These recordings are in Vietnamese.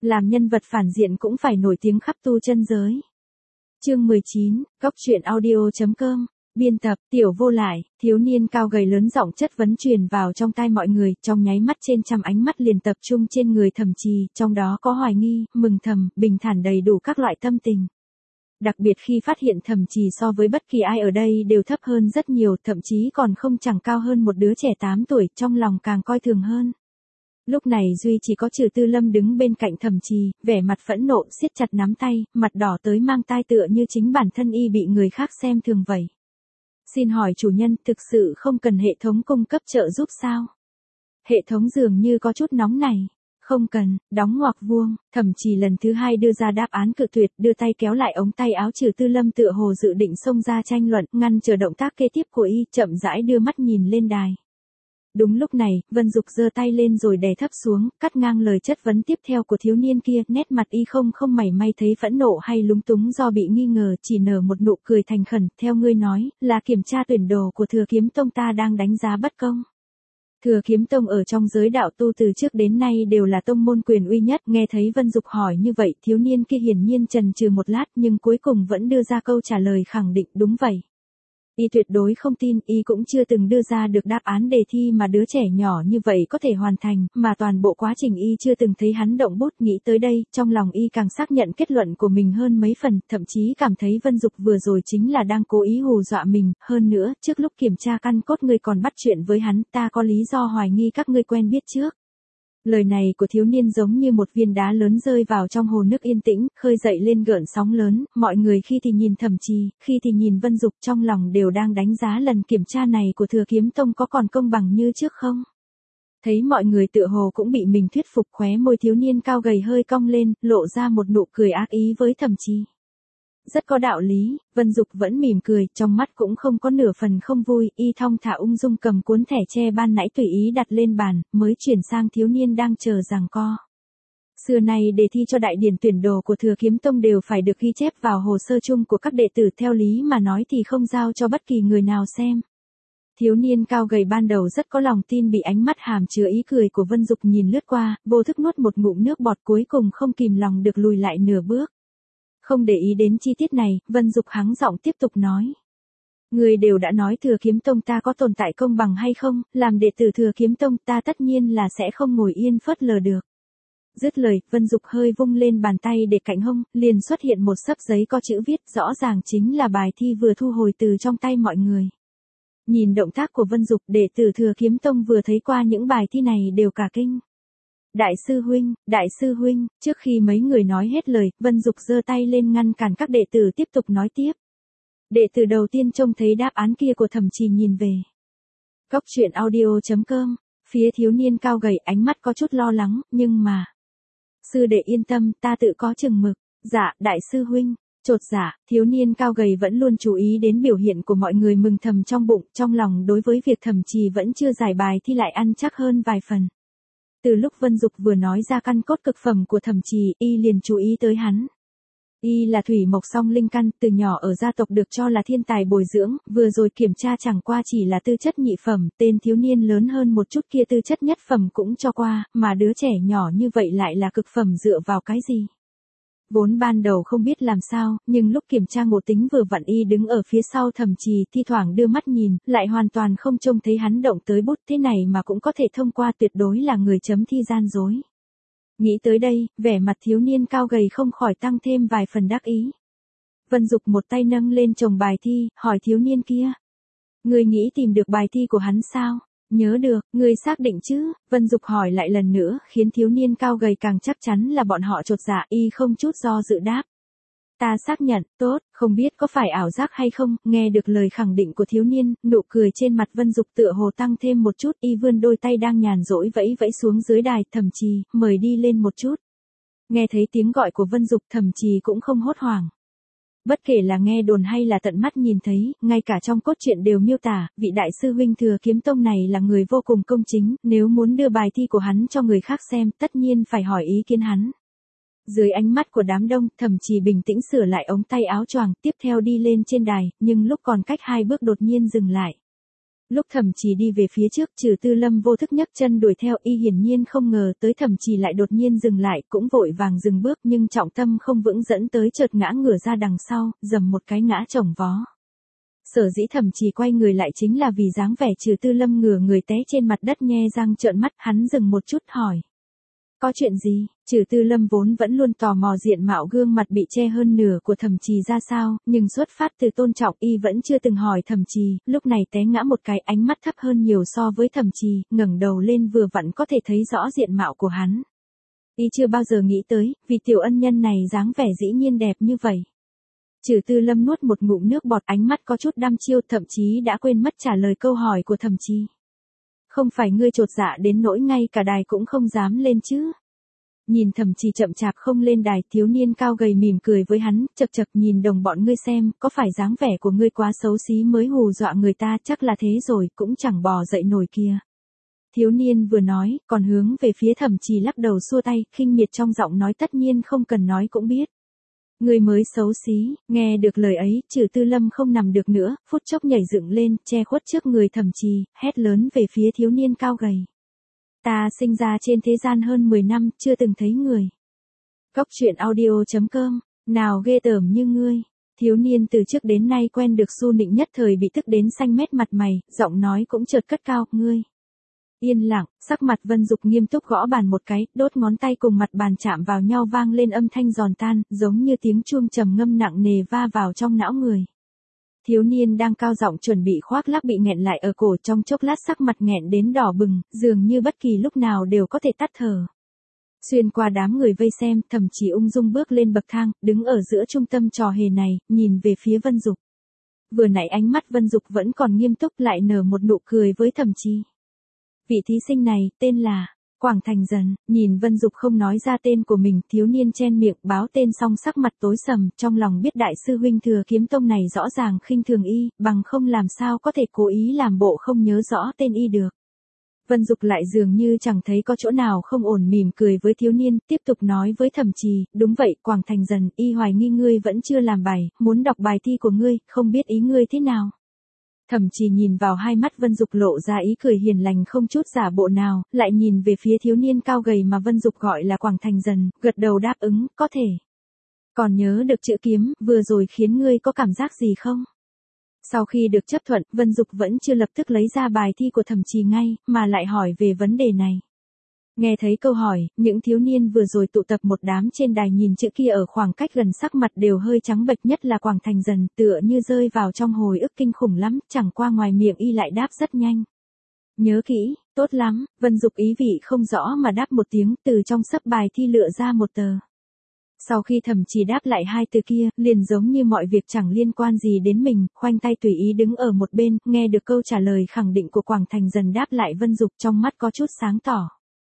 làm nhân vật phản diện cũng phải nổi tiếng khắp tu chân giới. Chương 19, Cóc truyện audio.com. Biên tập, Tiểu Vô Lại. Thiếu niên cao gầy lớn giọng chất vấn truyền vào trong tai mọi người, trong nháy mắt trên trăm ánh mắt liền tập trung trên người Thẩm Trì, trong đó có hoài nghi, mừng thầm, bình thản đầy đủ các loại tâm tình. Đặc biệt khi phát hiện Thẩm Trì so với bất kỳ ai ở đây đều thấp hơn rất nhiều, thậm chí còn không chẳng cao hơn một đứa trẻ 8 tuổi, trong lòng càng coi thường hơn. Lúc này duy chỉ có Trừ Tư Lâm đứng bên cạnh Thẩm Trì, vẻ mặt phẫn nộ, siết chặt nắm tay, mặt đỏ tới mang tai tựa như chính bản thân y bị người khác xem thường vậy. Xin hỏi chủ nhân, thực sự không cần hệ thống cung cấp trợ giúp sao? Hệ thống dường như có chút nóng này. Không cần, đóng ngoặc vuông. Thẩm Trì lần thứ hai đưa ra đáp án cự tuyệt, đưa tay kéo lại ống tay áo Trừ Tư Lâm tựa hồ dự định xông ra tranh luận, ngăn chờ động tác kế tiếp của y, chậm rãi đưa mắt nhìn lên đài. Đúng lúc này, Vân Dục giơ tay lên rồi đè thấp xuống, cắt ngang lời chất vấn tiếp theo của thiếu niên kia, nét mặt y không mảy may thấy phẫn nộ hay lúng túng do bị nghi ngờ, chỉ nở một nụ cười thành khẩn, theo ngươi nói, là kiểm tra tuyển đồ của Thừa Kiếm Tông ta đang đánh giá bất công. Thừa Kiếm Tông ở trong giới đạo tu từ trước đến nay đều là tông môn quyền uy nhất, nghe thấy Vân Dục hỏi như vậy, thiếu niên kia hiển nhiên chần chừ một lát nhưng cuối cùng vẫn đưa ra câu trả lời khẳng định, đúng vậy. Y tuyệt đối không tin, y cũng chưa từng đưa ra được đáp án đề thi mà đứa trẻ nhỏ như vậy có thể hoàn thành, mà toàn bộ quá trình y chưa từng thấy hắn động bút. Nghĩ tới đây, trong lòng y càng xác nhận kết luận của mình hơn mấy phần, thậm chí cảm thấy Vân Dục vừa rồi chính là đang cố ý hù dọa mình, hơn nữa, trước lúc kiểm tra căn cốt ngươi còn bắt chuyện với hắn, ta có lý do hoài nghi các ngươi quen biết trước. Lời này của thiếu niên giống như một viên đá lớn rơi vào trong hồ nước yên tĩnh, khơi dậy lên gợn sóng lớn, mọi người khi thì nhìn Thẩm Trì, khi thì nhìn Vân Dục, trong lòng đều đang đánh giá lần kiểm tra này của Thừa Kiếm Tông có còn công bằng như trước không. Thấy mọi người tựa hồ cũng bị mình thuyết phục, khóe môi thiếu niên cao gầy hơi cong lên, lộ ra một nụ cười ác ý với Thẩm Trì. Rất có đạo lý, Vân Dục vẫn mỉm cười, trong mắt cũng không có nửa phần không vui, y thong thả ung dung cầm cuốn thẻ tre ban nãy tùy ý đặt lên bàn, mới chuyển sang thiếu niên đang chờ giằng co. Xưa nay đề thi cho đại điển tuyển đồ của Thừa Kiếm Tông đều phải được ghi chép vào hồ sơ chung của các đệ tử, theo lý mà nói thì không giao cho bất kỳ người nào xem. Thiếu niên cao gầy ban đầu rất có lòng tin bị ánh mắt hàm chứa ý cười của Vân Dục nhìn lướt qua, vô thức nuốt một ngụm nước bọt, cuối cùng không kìm lòng được lùi lại nửa bước. Không để ý đến chi tiết này, Vân Dục hắng giọng tiếp tục nói. Người đều đã nói Thừa Kiếm Tông ta có tồn tại công bằng hay không, làm đệ tử Thừa Kiếm Tông ta tất nhiên là sẽ không ngồi yên phớt lờ được. Dứt lời, Vân Dục hơi vung lên bàn tay để cạnh hông, liền xuất hiện một xấp giấy có chữ viết, rõ ràng chính là bài thi vừa thu hồi từ trong tay mọi người. Nhìn động tác của Vân Dục, đệ tử Thừa Kiếm Tông vừa thấy qua những bài thi này đều cả kinh. Đại sư huynh, trước khi mấy người nói hết lời, Vân Dục giơ tay lên ngăn cản các đệ tử tiếp tục nói tiếp. Đệ tử đầu tiên trông thấy đáp án kia của Thẩm Trì nhìn về. Cóc truyện audio.com, phía thiếu niên cao gầy ánh mắt có chút lo lắng, nhưng mà. Sư đệ yên tâm, ta tự có chừng mực. Dạ, đại sư huynh. Chột dạ, thiếu niên cao gầy vẫn luôn chú ý đến biểu hiện của mọi người, mừng thầm trong bụng, trong lòng đối với việc Thẩm Trì vẫn chưa giải bài thi lại ăn chắc hơn vài phần. Từ lúc Vân Dục vừa nói ra căn cốt cực phẩm của Thẩm Trì, y liền chú ý tới hắn. Y là thủy mộc song linh căn, từ nhỏ ở gia tộc được cho là thiên tài bồi dưỡng, vừa rồi kiểm tra chẳng qua chỉ là tư chất nhị phẩm, tên thiếu niên lớn hơn một chút kia tư chất nhất phẩm cũng cho qua, mà đứa trẻ nhỏ như vậy lại là cực phẩm dựa vào cái gì? Vốn ban đầu không biết làm sao, nhưng lúc kiểm tra ngộ tính vừa vặn y đứng ở phía sau Thẩm Trì, thi thoảng đưa mắt nhìn, lại hoàn toàn không trông thấy hắn động tới bút, thế này mà cũng có thể thông qua, tuyệt đối là người chấm thi gian dối. Nghĩ tới đây, vẻ mặt thiếu niên cao gầy không khỏi tăng thêm vài phần đắc ý. Vân Dục một tay nâng lên chồng bài thi, hỏi thiếu niên kia. Người nghĩ tìm được bài thi của hắn sao? Nhớ được, người xác định chứ? Vân Dục hỏi lại lần nữa, khiến thiếu niên cao gầy càng chắc chắn là bọn họ chột dạ, y không chút do dự đáp. Ta xác nhận, tốt, không biết có phải ảo giác hay không, nghe được lời khẳng định của thiếu niên, nụ cười trên mặt Vân Dục tựa hồ tăng thêm một chút, y vươn đôi tay đang nhàn rỗi vẫy vẫy xuống dưới đài, Thẩm Trì, mời đi lên một chút. Nghe thấy tiếng gọi của Vân Dục, Thẩm Trì cũng không hốt hoảng. Bất kể là nghe đồn hay là tận mắt nhìn thấy, ngay cả trong cốt truyện đều miêu tả, vị đại sư huynh Thừa Kiếm Tông này là người vô cùng công chính, nếu muốn đưa bài thi của hắn cho người khác xem, tất nhiên phải hỏi ý kiến hắn. Dưới ánh mắt của đám đông, Thẩm Trì bình tĩnh sửa lại ống tay áo choàng, tiếp theo đi lên trên đài, nhưng lúc còn cách 2 bước đột nhiên dừng lại. Lúc Thẩm Trì đi về phía trước, Trừ Tư Lâm vô thức nhấc chân đuổi theo, y hiển nhiên không ngờ tới Thẩm Trì lại đột nhiên dừng lại, cũng vội vàng dừng bước, nhưng trọng tâm không vững dẫn tới chợt ngã ngửa ra đằng sau, dầm một cái ngã chồng vó. Sở dĩ Thẩm Trì quay người lại chính là vì dáng vẻ Trừ Tư Lâm ngửa người té trên mặt đất nhe răng trợn mắt, hắn dừng một chút hỏi. Có chuyện gì? Trừ Tư Lâm vốn vẫn luôn tò mò diện mạo gương mặt bị che hơn nửa của Thẩm Trì ra sao, nhưng xuất phát từ tôn trọng y vẫn chưa từng hỏi Thẩm Trì, lúc này té ngã một cái, ánh mắt thấp hơn nhiều so với Thẩm Trì, ngẩng đầu lên vừa vặn có thể thấy rõ diện mạo của hắn. Y chưa bao giờ nghĩ tới, vì tiểu ân nhân này dáng vẻ dĩ nhiên đẹp như vậy. Trừ Tư Lâm nuốt một ngụm nước bọt, ánh mắt có chút đăm chiêu, thậm chí đã quên mất trả lời câu hỏi của Thẩm Trì. Không phải ngươi chột dạ đến nỗi ngay cả đài cũng không dám lên chứ? Nhìn Thẩm Trì chậm chạp không lên đài, thiếu niên cao gầy mỉm cười với hắn, chậc chậc, nhìn đồng bọn ngươi xem, có phải dáng vẻ của ngươi quá xấu xí mới hù dọa người ta, chắc là thế rồi, cũng chẳng bò dậy nổi kia. Thiếu niên vừa nói, còn hướng về phía Thẩm Trì lắc đầu xua tay, khinh miệt trong giọng nói, tất nhiên không cần nói cũng biết. Ngươi mới xấu xí. Nghe được lời ấy, Trừ Tư Lâm không nằm được nữa, phút chốc nhảy dựng lên, che khuất trước người Thẩm Trì, hét lớn về phía thiếu niên cao gầy. Ta sinh ra trên thế gian hơn 10 năm, chưa từng thấy người. Góc truyện audio.com, nào ghê tởm như ngươi. Thiếu niên từ trước đến nay quen được su nịnh nhất thời bị tức đến xanh mét mặt mày, giọng nói cũng chợt cất cao, ngươi. Yên lặng, sắc mặt Vân Dục nghiêm túc gõ bàn một cái, đốt ngón tay cùng mặt bàn chạm vào nhau vang lên âm thanh giòn tan, giống như tiếng chuông trầm ngâm nặng nề va vào trong não người. Thiếu niên đang cao giọng chuẩn bị khoác lác bị nghẹn lại ở cổ, trong chốc lát sắc mặt nghẹn đến đỏ bừng, dường như bất kỳ lúc nào đều có thể tắt thở. Xuyên qua đám người vây xem, Thẩm Trì ung dung bước lên bậc thang, đứng ở giữa trung tâm trò hề này, nhìn về phía Vân Dục. Vừa nãy ánh mắt Vân Dục vẫn còn nghiêm túc, lại nở một nụ cười với Thẩm Trì. Vị thí sinh này, tên là Quảng Thành Dần. Nhìn Vân Dục không nói ra tên của mình, thiếu niên chen miệng báo tên xong sắc mặt tối sầm, trong lòng biết đại sư huynh Thừa Kiếm Tông này rõ ràng khinh thường y, bằng không làm sao có thể cố ý làm bộ không nhớ rõ tên y được. Vân Dục lại dường như chẳng thấy có chỗ nào không ổn, mỉm cười với thiếu niên, tiếp tục nói với Thẩm Trì, đúng vậy, Quảng Thành Dần, y hoài nghi ngươi vẫn chưa làm bài, muốn đọc bài thi của ngươi, không biết ý ngươi thế nào. Thẩm Trì nhìn vào hai mắt Vân Dục lộ ra ý cười hiền lành không chút giả bộ nào, lại nhìn về phía thiếu niên cao gầy mà Vân Dục gọi là Quảng Thành Dần, gật đầu đáp ứng, có thể. Còn nhớ được chữ kiếm, vừa rồi khiến ngươi có cảm giác gì không? Sau khi được chấp thuận, Vân Dục vẫn chưa lập tức lấy ra bài thi của Thẩm Trì ngay, mà lại hỏi về vấn đề này. Nghe thấy câu hỏi, những thiếu niên vừa rồi tụ tập một đám trên đài nhìn chữ kia ở khoảng cách gần sắc mặt đều hơi trắng bệch, nhất là Quảng Thành Dần, tựa như rơi vào trong hồi ức kinh khủng lắm, chẳng qua ngoài miệng y lại đáp rất nhanh. Nhớ kỹ, tốt lắm, Vân Dục ý vị không rõ mà đáp một tiếng, từ trong xấp bài thi lựa ra một tờ. Sau khi Thẩm Trì đáp lại hai từ kia, liền giống như mọi việc chẳng liên quan gì đến mình, khoanh tay tùy ý đứng ở một bên, nghe được câu trả lời khẳng định của Quảng Thành Dần đáp lại Vân Dục, trong mắt có chút sáng tỏ.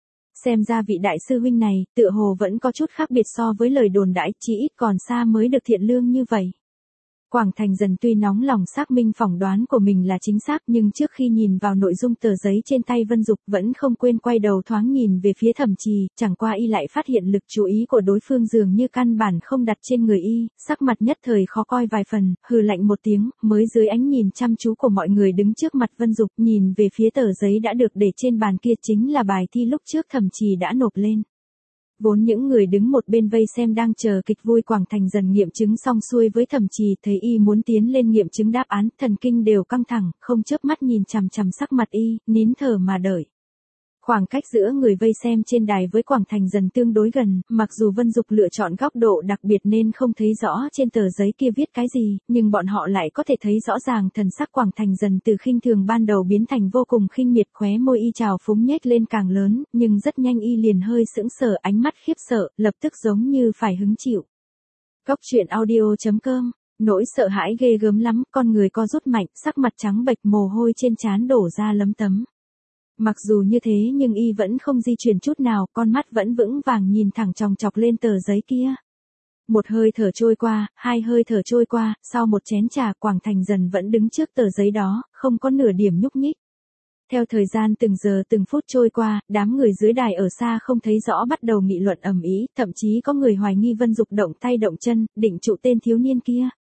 Xem ra vị đại sư huynh này, tựa hồ vẫn có chút khác biệt so với lời đồn đãi, chỉ ít còn xa mới được thiện lương như vậy. Quảng Thành Dần tuy nóng lòng xác minh phỏng đoán của mình là chính xác, nhưng trước khi nhìn vào nội dung tờ giấy trên tay Vân Dục vẫn không quên quay đầu thoáng nhìn về phía Thẩm Trì, chẳng qua y lại phát hiện lực chú ý của đối phương dường như căn bản không đặt trên người y, sắc mặt nhất thời khó coi vài phần, hừ lạnh một tiếng, mới dưới ánh nhìn chăm chú của mọi người đứng trước mặt Vân Dục, nhìn về phía tờ giấy đã được để trên bàn kia, chính là bài thi lúc trước Thẩm Trì đã nộp lên. Vốn những người đứng một bên vây xem đang chờ kịch vui, Quảng Thành Dần nghiệm chứng xong xuôi với Thẩm Trì, thấy y muốn tiến lên nghiệm chứng đáp án, thần kinh đều căng thẳng, không chớp mắt nhìn chằm chằm sắc mặt y, nín thở mà đợi. Khoảng cách giữa người vây xem trên đài với Quảng Thành Dần tương đối gần, mặc dù Vân Dục lựa chọn góc độ đặc biệt nên không thấy rõ trên tờ giấy kia viết cái gì, nhưng bọn họ lại có thể thấy rõ ràng thần sắc Quảng Thành Dần từ khinh thường ban đầu biến thành vô cùng khinh miệt, khóe môi y trào phúng nhếch lên càng lớn, nhưng rất nhanh y liền hơi sững sờ, ánh mắt khiếp sợ, lập tức giống như phải hứng chịu. Góc truyện audio.com, nỗi sợ hãi ghê gớm lắm, con người co rút mạnh, sắc mặt trắng bệch, mồ hôi trên trán đổ ra lấm tấm. Mặc dù như thế nhưng y vẫn không di chuyển chút nào, con mắt vẫn vững vàng nhìn thẳng chòng chọc lên tờ giấy kia. Một hơi thở trôi qua, hai hơi thở trôi qua, sau một chén trà, Quảng Thành Dần vẫn đứng trước tờ giấy đó, không có nửa điểm nhúc nhích. Theo thời gian từng giờ từng phút trôi qua, đám người dưới đài ở xa không thấy rõ bắt đầu nghị luận ầm ĩ, thậm chí có người hoài nghi Vân Dục động tay động chân, định trụ tên thiếu niên kia.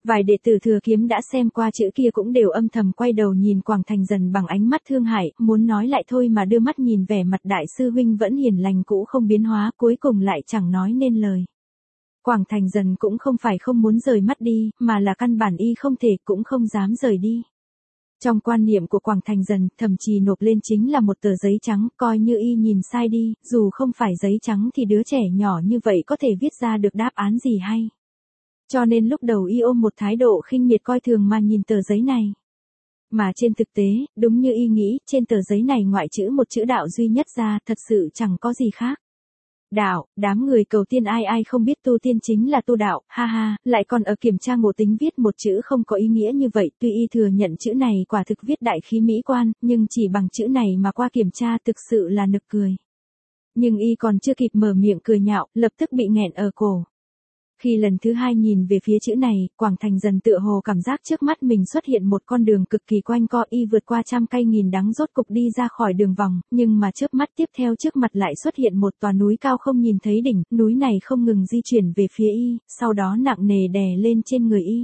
Vài đệ tử Thừa Kiếm đã xem qua chữ kia cũng đều âm thầm quay đầu nhìn Quảng Thành Dần bằng ánh mắt thương hại, muốn nói lại thôi mà đưa mắt nhìn vẻ mặt đại sư huynh vẫn hiền lành cũ không biến hóa, cuối cùng lại chẳng nói nên lời. Quảng Thành Dần cũng không phải không muốn rời mắt đi, mà là căn bản y không thể cũng không dám rời đi. Trong quan niệm của Quảng Thành Dần, thẩm trì nộp lên chính là một tờ giấy trắng, coi như y nhìn sai đi, dù không phải giấy trắng thì đứa trẻ nhỏ như vậy có thể viết ra được đáp án gì hay. Cho nên lúc đầu y ôm một thái độ khinh miệt coi thường mà nhìn tờ giấy này. Mà trên thực tế, đúng như y nghĩ, trên tờ giấy này ngoại trừ một chữ đạo duy nhất ra, thật sự chẳng có gì khác. Đạo, đám người cầu tiên ai ai không biết tu tiên chính là tu đạo, ha ha, lại còn ở kiểm tra ngộ tính viết một chữ không có ý nghĩa như vậy, tuy y thừa nhận chữ này quả thực viết đại khí mỹ quan, nhưng chỉ bằng chữ này mà qua kiểm tra thực sự là nực cười. Nhưng y còn chưa kịp mở miệng cười nhạo, lập tức bị nghẹn ở cổ. Khi lần thứ hai nhìn về phía chữ này, Quảng Thành Dần tựa hồ cảm giác trước mắt mình xuất hiện một con đường cực kỳ quanh co, y vượt qua trăm cây nghìn đắng rốt cục đi ra khỏi đường vòng, nhưng mà chớp mắt tiếp theo trước mặt lại xuất hiện một tòa núi cao không nhìn thấy đỉnh, núi này không ngừng di chuyển về phía y, sau đó nặng nề đè lên trên người y.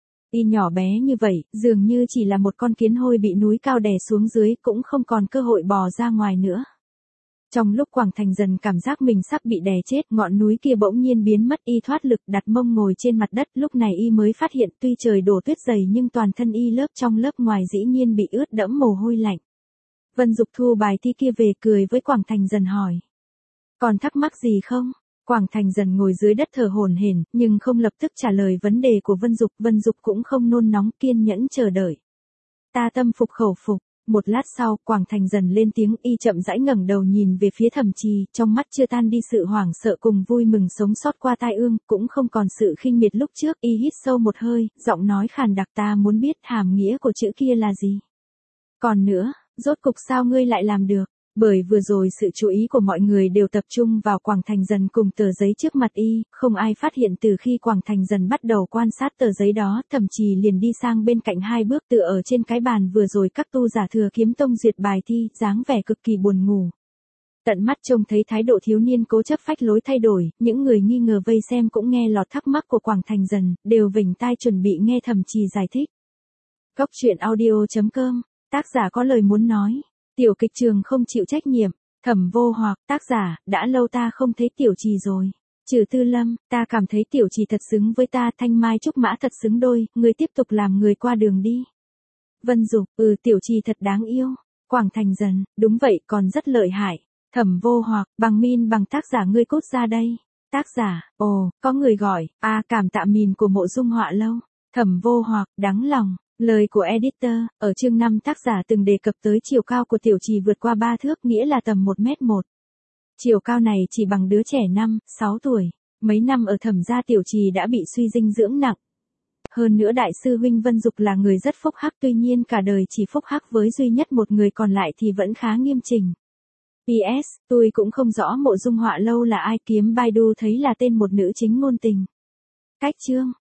Y nhỏ bé như vậy, dường như chỉ là một con kiến hôi bị núi cao đè xuống dưới, cũng không còn cơ hội bò ra ngoài nữa. Trong lúc Quảng Thành Dần cảm giác mình sắp bị đè chết, ngọn núi kia bỗng nhiên biến mất, y thoát lực đặt mông ngồi trên mặt đất, lúc này y mới phát hiện tuy trời đổ tuyết dày nhưng toàn thân y lớp trong lớp ngoài dĩ nhiên bị ướt đẫm mồ hôi lạnh. Vân Dục thu bài thi kia về cười với Quảng Thành Dần hỏi. Còn thắc mắc gì không? Quảng Thành Dần ngồi dưới đất thở hổn hển, nhưng không lập tức trả lời vấn đề của Vân Dục cũng không nôn nóng kiên nhẫn chờ đợi. Ta tâm phục khẩu phục. Một lát sau, Quảng Thành Dần lên tiếng, y chậm rãi ngẩng đầu nhìn về phía Thẩm Trì, trong mắt chưa tan đi sự hoảng sợ cùng vui mừng sống sót qua tai ương, cũng không còn sự khinh miệt lúc trước, y hít sâu một hơi, giọng nói khàn đặc, ta muốn biết hàm nghĩa của chữ kia là gì. Còn nữa, rốt cục sao ngươi lại làm được? Bởi vừa rồi sự chú ý của mọi người đều tập trung vào Quảng Thành Dần cùng tờ giấy trước mặt y, không ai phát hiện từ khi Quảng Thành Dần bắt đầu quan sát tờ giấy đó, Thẩm Trì liền đi sang bên cạnh hai bước tựa ở trên cái bàn vừa rồi các tu giả Thừa Kiếm Tông duyệt bài thi, dáng vẻ cực kỳ buồn ngủ. Tận mắt trông thấy thái độ thiếu niên cố chấp phách lối thay đổi, những người nghi ngờ vây xem cũng nghe lọt thắc mắc của Quảng Thành Dần, đều vểnh tai chuẩn bị nghe Thẩm Trì giải thích. Cốc truyện audio.com, tác giả có lời muốn nói. Tiểu kịch trường không chịu trách nhiệm, Thẩm Vô Hoặc, tác giả, đã lâu ta không thấy Tiểu Trì rồi. Trừ Tư Lâm, ta cảm thấy Tiểu Trì thật xứng với ta, Thanh Mai Trúc Mã thật xứng đôi, ngươi tiếp tục làm người qua đường đi. Vân Dục, Tiểu Trì thật đáng yêu. Quảng Thành Dần, đúng vậy, còn rất lợi hại. Thẩm Vô Hoặc, bằng tác giả ngươi cút ra đây. Tác giả, có người gọi, cảm tạ mìn của Mộ Dung Họa Lâu. Thẩm Vô Hoặc, đáng lòng. Lời của editor, ở chương 5 tác giả từng đề cập tới chiều cao của Tiểu Trì vượt qua 3 thước, nghĩa là tầm 1m1. Chiều cao này chỉ bằng đứa trẻ 5-6 tuổi. Mấy năm ở Thẩm gia Tiểu Trì đã bị suy dinh dưỡng nặng. Hơn nữa đại sư huynh Vân Dục là người rất phúc hắc, tuy nhiên cả đời chỉ phúc hắc với duy nhất một người, còn lại thì vẫn khá nghiêm chỉnh. PS, tôi cũng không rõ Mộ Dung Họa Lâu là ai, kiếm Baidu thấy là tên một nữ chính ngôn tình. Cách chương